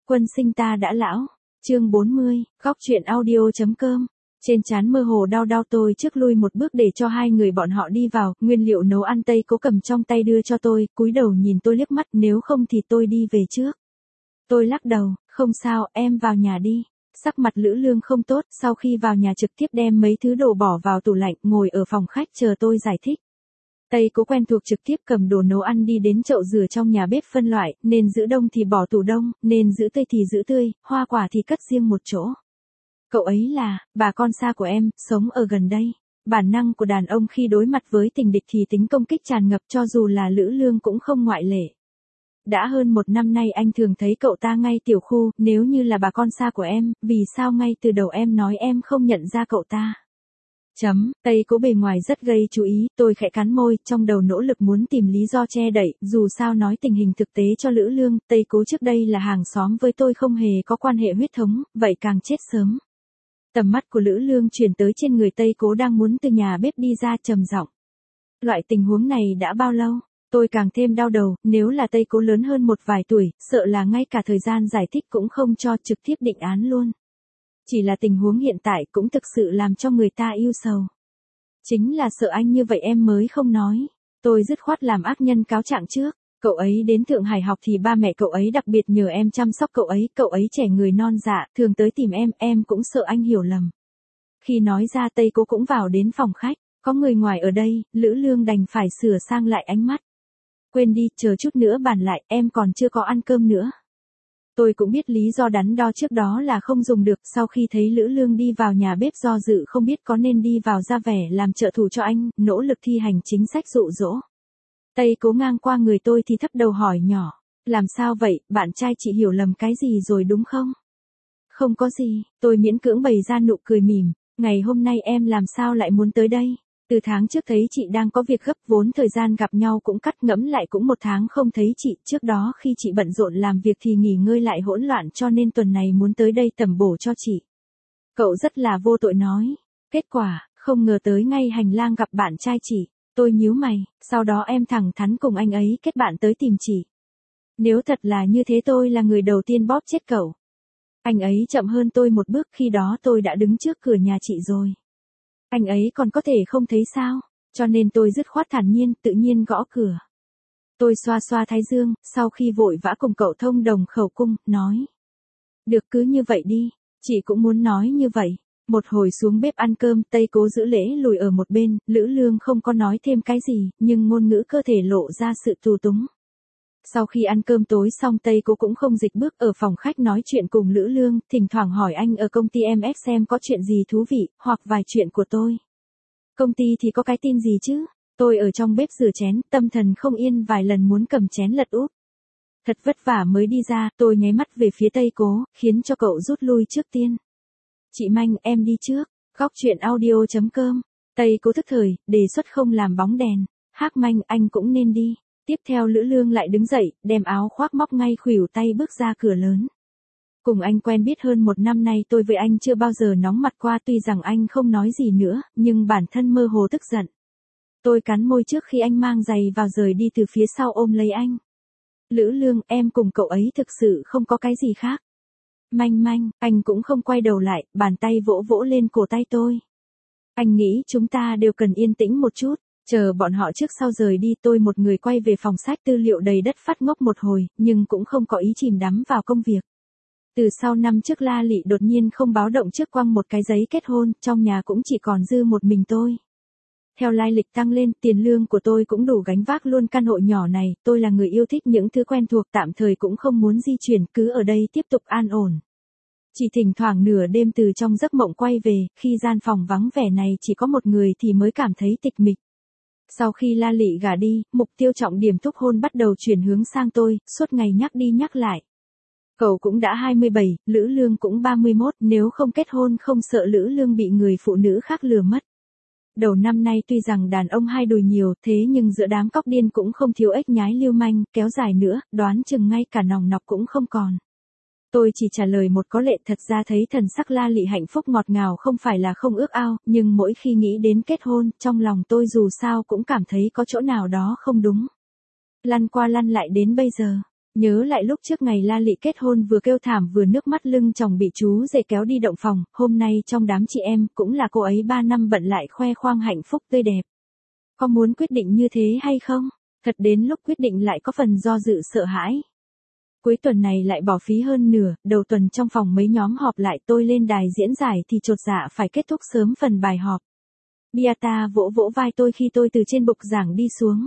Quân sinh ta đã lão. Chương 40, góc truyện audio.com. Trên trán mơ hồ đau đau, tôi trước lui một bước để cho hai người bọn họ đi vào. Nguyên liệu nấu ăn Tây Cố cầm trong tay đưa cho tôi, cúi đầu nhìn tôi liếc mắt, nếu không thì tôi đi về trước. Tôi lắc đầu, không sao, em vào nhà đi. Sắc mặt Lữ Lương không tốt, sau khi vào nhà trực tiếp đem mấy thứ đồ bỏ vào tủ lạnh, ngồi ở phòng khách chờ tôi giải thích. Tây Cố quen thuộc trực tiếp cầm đồ nấu ăn đi đến chậu rửa trong nhà bếp phân loại, nên giữ đông thì bỏ tủ đông, nên giữ tươi thì giữ tươi, hoa quả thì cất riêng một chỗ. Cậu ấy là, bà con xa của em, sống ở gần đây. Bản năng của đàn ông khi đối mặt với tình địch thì tính công kích tràn ngập, cho dù là Lữ Lương cũng không ngoại lệ. Đã hơn một năm nay anh thường thấy cậu ta ngay tiểu khu, nếu như là bà con xa của em, vì sao ngay từ đầu em nói em không nhận ra cậu ta? Tây Cố bề ngoài rất gây chú ý, tôi khẽ cắn môi, trong đầu nỗ lực muốn tìm lý do che đậy, dù sao nói tình hình thực tế cho Lữ Lương, Tây Cố trước đây là hàng xóm với tôi, không hề có quan hệ huyết thống, vậy càng chết sớm. Tầm mắt của Lữ Lương chuyển tới trên người Tây Cố đang muốn từ nhà bếp đi ra, trầm giọng. Loại tình huống này đã bao lâu? Tôi càng thêm đau đầu, nếu là Tây Cố lớn hơn một vài tuổi, sợ là ngay cả thời gian giải thích cũng không cho, trực tiếp định án luôn. Chỉ là tình huống hiện tại cũng thực sự làm cho người ta yêu sầu. Chính là sợ anh như vậy em mới không nói. Tôi dứt khoát làm ác nhân cáo trạng trước. Cậu ấy đến Thượng Hải học thì ba mẹ cậu ấy đặc biệt nhờ em chăm sóc cậu ấy trẻ người non dạ, thường tới tìm em cũng sợ anh hiểu lầm. Khi nói ra Tây Cố cũng vào đến phòng khách, có người ngoài ở đây, Lữ Lương đành phải sửa sang lại ánh mắt. Quên đi, chờ chút nữa bàn lại, em còn chưa có ăn cơm nữa. Tôi cũng biết lý do đắn đo trước đó là không dùng được, sau khi thấy Lữ Lương đi vào nhà bếp do dự không biết có nên đi vào ra vẻ làm trợ thủ cho anh, nỗ lực thi hành chính sách dụ dỗ. Tây Cố ngang qua người tôi thì thấp đầu hỏi nhỏ, làm sao vậy, bạn trai chị hiểu lầm cái gì rồi đúng không? Không có gì, tôi miễn cưỡng bày ra nụ cười mỉm, ngày hôm nay em làm sao lại muốn tới đây? Từ tháng trước thấy chị đang có việc gấp, vốn thời gian gặp nhau cũng cắt, ngẫm lại cũng một tháng không thấy chị, trước đó khi chị bận rộn làm việc thì nghỉ ngơi lại hỗn loạn, cho nên tuần này muốn tới đây tẩm bổ cho chị. Cậu rất là vô tội nói. Kết quả, không ngờ tới ngay hành lang gặp bạn trai chị. Tôi nhíu mày, sau đó em thẳng thắn cùng anh ấy kết bạn tới tìm chị. Nếu thật là như thế tôi là người đầu tiên bóp chết cậu. Anh ấy chậm hơn tôi một bước, khi đó tôi đã đứng trước cửa nhà chị rồi. Anh ấy còn có thể không thấy sao, cho nên tôi dứt khoát thản nhiên, tự nhiên gõ cửa. Tôi xoa xoa thái dương, sau khi vội vã cùng cậu thông đồng khẩu cung, nói. Được, cứ như vậy đi, chị cũng muốn nói như vậy. Một hồi xuống bếp ăn cơm, Tây Cố giữ lễ lùi ở một bên, Lữ Lương không có nói thêm cái gì, nhưng ngôn ngữ cơ thể lộ ra sự tù túng. Sau khi ăn cơm tối xong, Tây Cố cũng không dịch bước ở phòng khách nói chuyện cùng Lữ Lương, thỉnh thoảng hỏi anh ở công ty MS xem có chuyện gì thú vị, hoặc vài chuyện của tôi. Công ty thì có cái tin gì chứ? Tôi ở trong bếp rửa chén, tâm thần không yên, vài lần muốn cầm chén lật úp. Thật vất vả mới đi ra, tôi nháy mắt về phía Tây Cố, khiến cho cậu rút lui trước tiên. Chị Manh, em đi trước. Góc truyện audio.com. Tây Cố thức thời, đề xuất không làm bóng đèn. Hắc Manh, anh cũng nên đi. Tiếp theo Lữ Lương lại đứng dậy, đem áo khoác móc ngay khuỷu tay bước ra cửa lớn. Cùng anh quen biết hơn một năm nay, tôi với anh chưa bao giờ nóng mặt qua, tuy rằng anh không nói gì nữa, nhưng bản thân mơ hồ tức giận. Tôi cắn môi trước khi anh mang giày vào rời đi, từ phía sau ôm lấy anh. Lữ Lương, em cùng cậu ấy thực sự không có cái gì khác. Manh, anh cũng không quay đầu lại, bàn tay vỗ vỗ lên cổ tay tôi. Anh nghĩ chúng ta đều cần yên tĩnh một chút. Chờ bọn họ trước sau rời đi, tôi một người quay về phòng sách, tư liệu đầy đất, phát ngốc một hồi, nhưng cũng không có ý chìm đắm vào công việc. Từ sau năm trước La Lị đột nhiên không báo động trước quăng một cái giấy kết hôn, trong nhà cũng chỉ còn dư một mình tôi. Theo lai lịch tăng lên, tiền lương của tôi cũng đủ gánh vác luôn căn hộ nhỏ này, tôi là người yêu thích những thứ quen thuộc, tạm thời cũng không muốn di chuyển, cứ ở đây tiếp tục an ổn. Chỉ thỉnh thoảng nửa đêm từ trong giấc mộng quay về, khi gian phòng vắng vẻ này chỉ có một người thì mới cảm thấy tịch mịch. Sau khi La Lị gả đi, mục tiêu trọng điểm thúc hôn bắt đầu chuyển hướng sang tôi, suốt ngày nhắc đi nhắc lại. Cậu cũng đã 27, Lữ Lương cũng 31, nếu không kết hôn không sợ Lữ Lương bị người phụ nữ khác lừa mất. Đầu năm nay tuy rằng đàn ông hai đùi nhiều, thế nhưng giữa đám cóc điên cũng không thiếu ếch nhái lưu manh, kéo dài nữa, đoán chừng ngay cả nòng nọc cũng không còn. Tôi chỉ trả lời một có lệ, thật ra thấy thần sắc La Lị hạnh phúc ngọt ngào không phải là không ước ao, nhưng mỗi khi nghĩ đến kết hôn, trong lòng tôi dù sao cũng cảm thấy có chỗ nào đó không đúng. Lăn qua lăn lại đến bây giờ, Nhớ lại lúc trước ngày La Lị kết hôn vừa kêu thảm vừa nước mắt lưng tròng bị chú rể kéo đi động phòng, hôm nay trong đám chị em cũng là cô ấy 3 năm bận lại khoe khoang hạnh phúc tươi đẹp. Có muốn quyết định như thế hay không? Thật đến lúc quyết định lại có phần do dự sợ hãi. Cuối tuần này lại bỏ phí hơn nửa, đầu tuần trong phòng mấy nhóm họp lại tôi lên đài diễn giải thì chột dạ phải kết thúc sớm phần bài họp. Beata vỗ vỗ vai tôi khi tôi từ trên bục giảng đi xuống.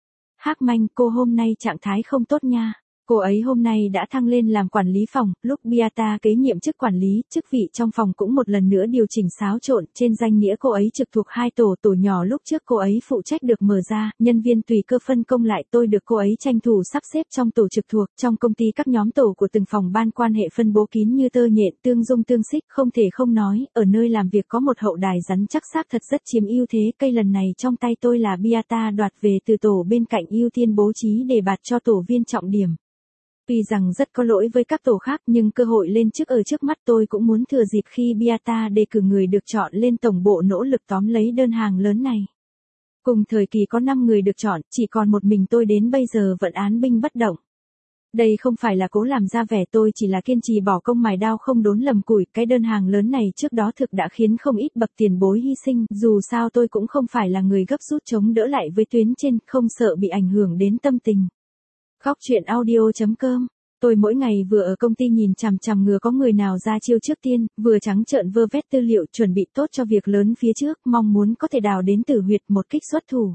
Hắc Manh, cô hôm nay trạng thái không tốt nha. Cô ấy hôm nay đã thăng lên làm quản lý phòng, lúc Beata kế nhiệm chức quản lý, chức vị trong phòng cũng một lần nữa điều chỉnh xáo trộn, trên danh nghĩa cô ấy trực thuộc 2 tổ nhỏ lúc trước cô ấy phụ trách được mở ra, nhân viên tùy cơ phân công lại tôi được cô ấy tranh thủ sắp xếp trong tổ trực thuộc, trong công ty các nhóm tổ của từng phòng ban quan hệ phân bố kín như tơ nhện, tương dung tương xích, không thể không nói, ở nơi làm việc có một hậu đài rắn chắc xác thật rất chiếm ưu thế, cây lần này trong tay tôi là Beata đoạt về từ tổ bên cạnh ưu tiên bố trí để bạt cho tổ viên trọng điểm. Tuy rằng rất có lỗi với các tổ khác nhưng cơ hội lên chức ở trước mắt tôi cũng muốn thừa dịp khi Beata đề cử người được chọn lên tổng bộ nỗ lực tóm lấy đơn hàng lớn này. Cùng thời kỳ có 5 người được chọn, chỉ còn một mình tôi đến bây giờ vẫn án binh bất động. Đây không phải là cố làm ra vẻ, tôi chỉ là kiên trì bỏ công mài đao không đốn lầm củi, cái đơn hàng lớn này trước đó thực đã khiến không ít bậc tiền bối hy sinh, dù sao tôi cũng không phải là người gấp rút chống đỡ lại với tuyến trên, không sợ bị ảnh hưởng đến tâm tình. Góc chuyện audio.com. Tôi mỗi ngày vừa ở công ty nhìn chằm chằm ngừa có người nào ra chiêu trước tiên, vừa trắng trợn vơ vét tư liệu chuẩn bị tốt cho việc lớn phía trước, mong muốn có thể đào đến tử huyệt một kích xuất thủ.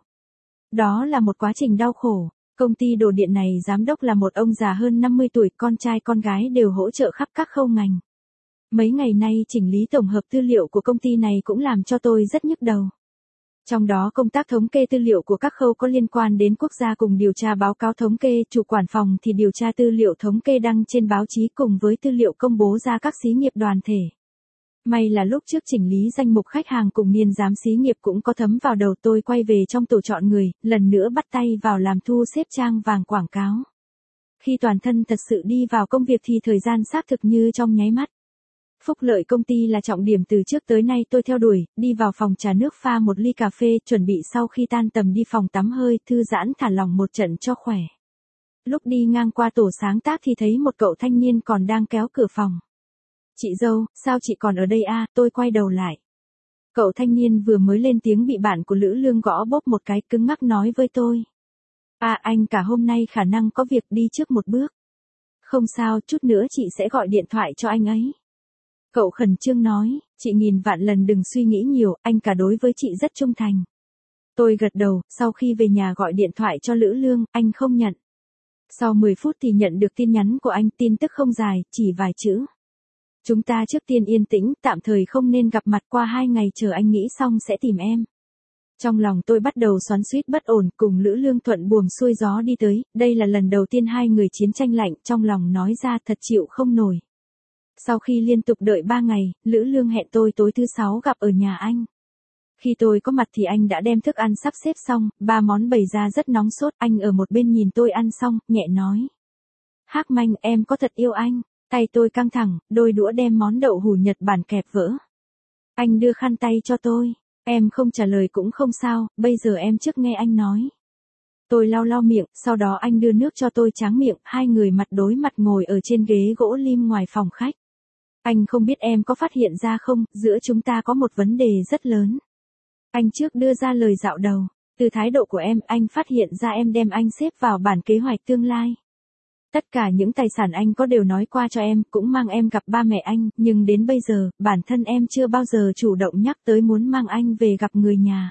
Đó là một quá trình đau khổ. Công ty đồ điện này giám đốc là một ông già hơn 50 tuổi, con trai con gái đều hỗ trợ khắp các khâu ngành. Mấy ngày nay chỉnh lý tổng hợp tư liệu của công ty này cũng làm cho tôi rất nhức đầu. Trong đó công tác thống kê tư liệu của các khâu có liên quan đến quốc gia cùng điều tra báo cáo thống kê, chủ quản phòng thì điều tra tư liệu thống kê đăng trên báo chí cùng với tư liệu công bố ra các xí nghiệp đoàn thể. May là lúc trước chỉnh lý danh mục khách hàng cùng niên giám xí nghiệp cũng có thấm vào đầu, tôi quay về trong tổ chọn người, lần nữa bắt tay vào làm thu xếp trang vàng quảng cáo. Khi toàn thân thật sự đi vào công việc thì thời gian xác thực như trong nháy mắt. Phúc lợi công ty là trọng điểm từ trước tới nay tôi theo đuổi, đi vào phòng trà nước pha một ly cà phê, chuẩn bị sau khi tan tầm đi phòng tắm hơi, thư giãn thả lỏng một trận cho khỏe. Lúc đi ngang qua tổ sáng tác thì thấy một cậu thanh niên còn đang kéo cửa phòng. Chị dâu, sao chị còn ở đây à? Tôi quay đầu lại. Cậu thanh niên vừa mới lên tiếng bị bạn của Lữ Lương gõ bốp một cái, cứng ngắc nói với tôi. À, anh cả hôm nay khả năng có việc, đi trước một bước. Không sao, chút nữa chị sẽ gọi điện thoại cho anh ấy. Cậu khẩn trương nói, chị nghìn vạn lần đừng suy nghĩ nhiều, anh cả đối với chị rất trung thành. Tôi gật đầu, sau khi về nhà gọi điện thoại cho Lữ Lương, anh không nhận. Sau 10 phút thì nhận được tin nhắn của anh, tin tức không dài, chỉ vài chữ. Chúng ta trước tiên yên tĩnh, tạm thời không nên gặp mặt, qua 2 ngày chờ anh nghĩ xong sẽ tìm em. Trong lòng tôi bắt đầu xoắn xuýt bất ổn, cùng Lữ Lương thuận buồm xuôi gió đi tới, đây là lần đầu tiên hai người chiến tranh lạnh, trong lòng nói ra thật chịu không nổi. Sau khi liên tục đợi 3 ngày, Lữ Lương hẹn tôi tối thứ 6 gặp ở nhà anh. Khi tôi có mặt thì anh đã đem thức ăn sắp xếp xong, 3 món bày ra rất nóng sốt, anh ở một bên nhìn tôi ăn xong, nhẹ nói. Hắc Manh, em có thật yêu anh. Tay tôi căng thẳng, đôi đũa đem món đậu hủ Nhật Bản kẹp vỡ. Anh đưa khăn tay cho tôi. Em không trả lời cũng không sao, bây giờ em trước nghe anh nói. Tôi lau lau miệng, sau đó anh đưa nước cho tôi tráng miệng, hai người mặt đối mặt ngồi ở trên ghế gỗ lim ngoài phòng khách. Anh không biết em có phát hiện ra không, giữa chúng ta có một vấn đề rất lớn. Anh trước đưa ra lời dạo đầu. Từ thái độ của em, anh phát hiện ra em đem anh xếp vào bản kế hoạch tương lai. Tất cả những tài sản anh có đều nói qua cho em, cũng mang em gặp ba mẹ anh, nhưng đến bây giờ, bản thân em chưa bao giờ chủ động nhắc tới muốn mang anh về gặp người nhà.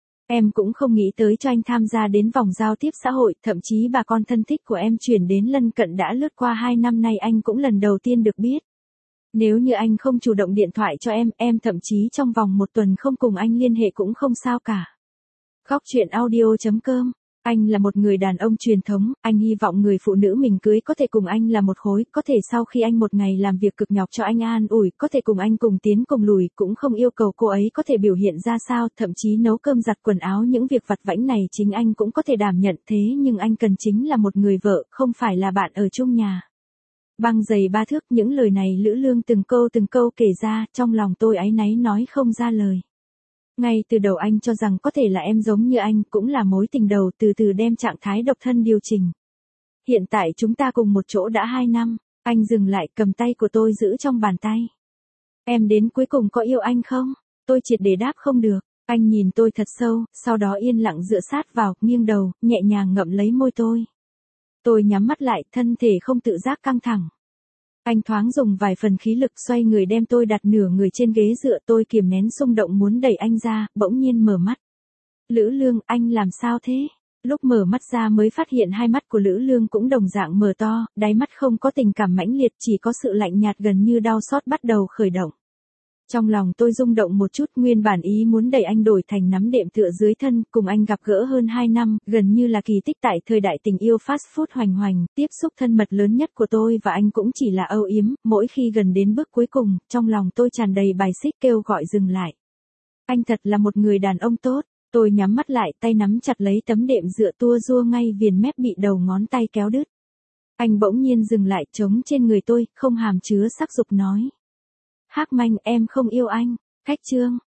Em cũng không nghĩ tới cho anh tham gia đến vòng giao tiếp xã hội, thậm chí bà con thân thích của em chuyển đến lân cận đã lướt qua 2 năm nay anh cũng lần đầu tiên được biết. Nếu như anh không chủ động điện thoại cho em thậm chí trong vòng 1 tuần không cùng anh liên hệ cũng không sao cả. Góc chuyện audio.com. Anh là một người đàn ông truyền thống, anh hy vọng người phụ nữ mình cưới có thể cùng anh là một khối, có thể sau khi anh một ngày làm việc cực nhọc cho anh an ủi, có thể cùng anh cùng tiến cùng lùi, cũng không yêu cầu cô ấy có thể biểu hiện ra sao, thậm chí nấu cơm giặt quần áo những việc vặt vãnh này chính anh cũng có thể đảm nhận, thế nhưng anh cần chính là một người vợ, không phải là bạn ở chung nhà. Băng giày 3 thước, những lời này Lữ Lương từng câu kể ra, trong lòng tôi áy náy nói không ra lời. Ngay từ đầu anh cho rằng có thể là em giống như anh, cũng là mối tình đầu, từ từ đem trạng thái độc thân điều chỉnh. Hiện tại chúng ta cùng một chỗ đã 2 năm. Anh dừng lại, cầm tay của tôi giữ trong bàn tay. Em đến cuối cùng có yêu anh không? Tôi triệt để đáp không được. Anh nhìn tôi thật sâu, sau đó yên lặng dựa sát vào, nghiêng đầu, nhẹ nhàng ngậm lấy môi tôi. Tôi nhắm mắt lại, thân thể không tự giác căng thẳng. Anh thoáng dùng vài phần khí lực xoay người đem tôi đặt nửa người trên ghế dựa, tôi kiềm nén xung động muốn đẩy anh ra, bỗng nhiên mở mắt. Lữ Lương, anh làm sao thế? Lúc mở mắt ra mới phát hiện hai mắt của Lữ Lương cũng đồng dạng mở to, đáy mắt không có tình cảm mãnh liệt, chỉ có sự lạnh nhạt gần như đau xót bắt đầu khởi động. Trong lòng tôi rung động một chút, nguyên bản ý muốn đẩy anh đổi thành nắm đệm tựa dưới thân, cùng anh gặp gỡ hơn 2 năm, gần như là kỳ tích tại thời đại tình yêu fast food hoành hoành, tiếp xúc thân mật lớn nhất của tôi và anh cũng chỉ là âu yếm, mỗi khi gần đến bước cuối cùng, trong lòng tôi tràn đầy bài xích kêu gọi dừng lại. Anh thật là một người đàn ông tốt, tôi nhắm mắt lại, tay nắm chặt lấy tấm đệm dựa tua rua ngay viền mép bị đầu ngón tay kéo đứt. Anh bỗng nhiên dừng lại chống trên người tôi, không hàm chứa sắc dục nói. Hắc Manh, em không yêu anh. Cách chương